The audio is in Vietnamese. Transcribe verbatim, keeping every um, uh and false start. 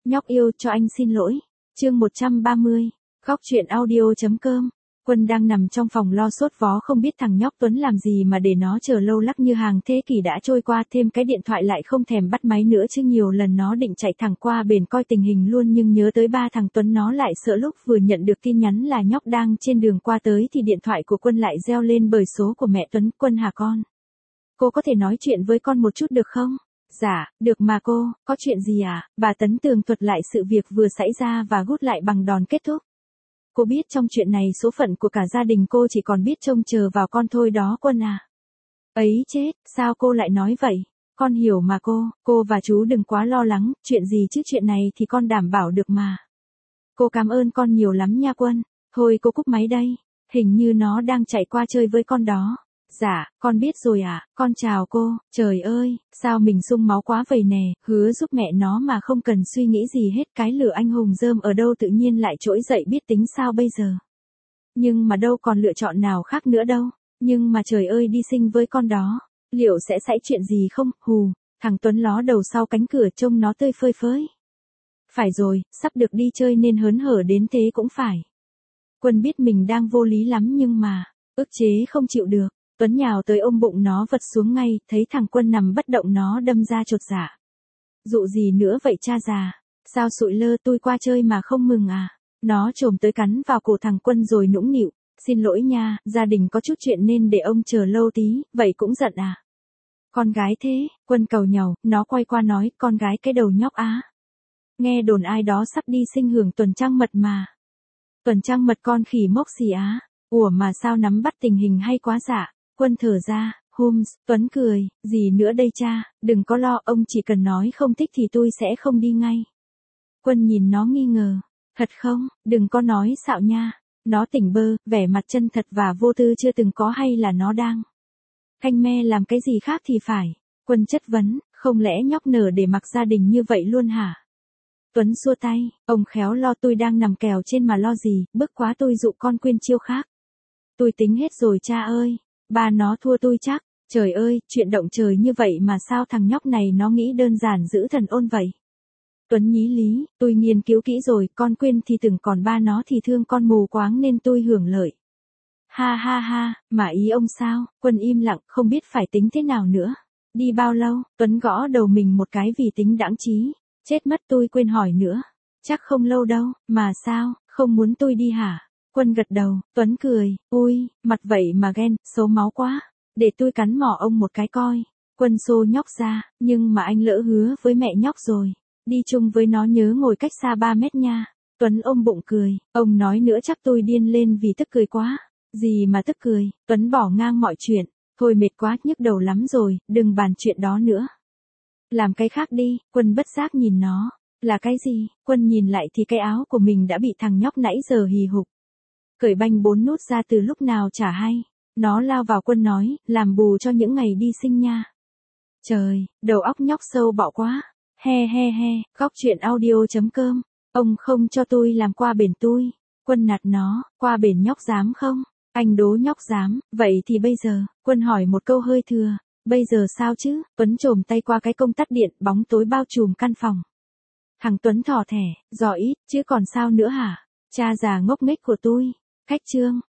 Nhóc yêu cho anh xin lỗi. Chương một trăm ba mươi. Góc truyện audio.com. Quân đang nằm trong phòng lo sốt vó không biết thằng nhóc Tuấn làm gì mà để nó chờ lâu lắc như hàng thế kỷ đã trôi qua, thêm cái điện thoại lại không thèm bắt máy nữa chứ nhiều lần nó định chạy thẳng qua bển coi tình hình luôn, nhưng nhớ tới ba thằng Tuấn nó lại sợ. Lúc vừa nhận được tin nhắn là nhóc đang trên đường qua tới thì điện thoại của Quân lại reo lên bởi số của mẹ Tuấn. Quân hả con? Cô có thể nói chuyện với con một chút được không? Dạ, được mà cô, có chuyện gì à? Bà Tấn tường thuật lại sự việc vừa xảy ra và gút lại bằng đòn kết thúc. Cô biết trong chuyện này số phận của cả gia đình cô chỉ còn biết trông chờ vào con thôi đó Quân à. Ấy chết, sao cô lại nói vậy? Con hiểu mà cô, cô và chú đừng quá lo lắng, chuyện gì chứ chuyện này thì con đảm bảo được mà. Cô cảm ơn con nhiều lắm nha Quân. Thôi cô cúp máy đây, hình như nó đang chạy qua chơi với con đó. Dạ, con biết rồi ạ, à. Con chào cô. Trời ơi, sao mình sung máu quá vậy nè, hứa giúp mẹ nó mà không cần suy nghĩ gì hết. Cái lửa anh hùng rơm ở đâu tự nhiên lại trỗi dậy, biết tính sao bây giờ. Nhưng mà đâu còn lựa chọn nào khác nữa đâu. Nhưng mà trời ơi, đi sinh với con đó, liệu sẽ xảy chuyện gì không? Hù, thằng Tuấn ló đầu sau cánh cửa trông nó tươi phơi phới. Phải rồi, sắp được đi chơi nên hớn hở đến thế cũng phải. Quân biết mình đang vô lý lắm nhưng mà, ức chế không chịu được. Tuấn nhào tới ôm bụng nó vật xuống ngay, thấy thằng Quân nằm bất động nó đâm ra chột dạ. Dụ gì nữa vậy cha già? Sao sụi lơ tôi qua chơi mà không mừng à? Nó chồm tới cắn vào cổ thằng Quân rồi nũng nịu. Xin lỗi nha, gia đình có chút chuyện nên để ông chờ lâu tí, vậy cũng giận à? Con gái thế, Quân cầu nhàu, nó quay qua nói, con gái cái đầu nhóc á. Nghe đồn ai đó sắp đi sinh hưởng tuần trăng mật mà. Tuần trăng mật con khỉ mốc xì á. Ủa mà sao nắm bắt tình hình hay quá dạ? Quân thở ra, Holmes. Tuấn cười, gì nữa đây cha, đừng có lo, ông chỉ cần nói không thích thì tôi sẽ không đi ngay. Quân nhìn nó nghi ngờ, thật không, đừng có nói xạo nha. Nó tỉnh bơ, vẻ mặt chân thật và vô tư chưa từng có, hay là nó đang canh me làm cái gì khác thì phải. Quân chất vấn, không lẽ nhóc nở để mặc gia đình như vậy luôn hả? Tuấn xua tay, ông khéo lo, tôi đang nằm kèo trên mà lo gì, bức quá tôi dụ con quên chiêu khác. Tôi tính hết rồi cha ơi. Ba nó thua tôi chắc. Trời ơi, chuyện động trời như vậy mà sao thằng nhóc này nó nghĩ đơn giản giữ thần ôn vậy? Tuấn nhí lý, tôi nghiên cứu kỹ rồi, con quên thì từng, còn ba nó thì thương con mù quáng nên tôi hưởng lợi. Ha ha ha, mà ý ông sao? Quân im lặng, không biết phải tính thế nào nữa. Đi bao lâu? Tuấn gõ đầu mình một cái vì tính đãng trí. Chết mất, tôi quên hỏi nữa. Chắc không lâu đâu, mà sao, không muốn tôi đi hả? Quân gật đầu, Tuấn cười, ui, mặt vậy mà ghen, xấu máu quá. Để tôi cắn mỏ ông một cái coi. Quân xô nhóc ra, nhưng mà anh lỡ hứa với mẹ nhóc rồi. Đi chung với nó nhớ ngồi cách xa ba mét nha. Tuấn ôm bụng cười, ông nói nữa chắc tôi điên lên vì tức cười quá. Gì mà tức cười, Tuấn bỏ ngang mọi chuyện. Thôi mệt quá, nhức đầu lắm rồi, đừng bàn chuyện đó nữa. Làm cái khác đi. Quân bất giác nhìn nó. Là cái gì? Quân nhìn lại thì cái áo của mình đã bị thằng nhóc nãy giờ hì hục cởi banh bốn nút ra từ lúc nào chả hay. Nó lao vào Quân nói, làm bù cho những ngày đi sinh nha. Trời, đầu óc nhóc sâu bọ quá. He he he, góc truyện audio.com. Ông không cho tôi làm qua bển tôi. Quân nạt nó, qua bển nhóc dám không? Anh đố nhóc dám, vậy thì bây giờ, Quân hỏi một câu hơi thừa. Bây giờ sao chứ? Tuấn chồm tay qua cái công tắc điện, bóng tối bao trùm căn phòng. Thằng Tuấn thỏ thẻ, giỏi ít, chứ còn sao nữa hả? Cha già ngốc nghếch của tôi. Khách trương,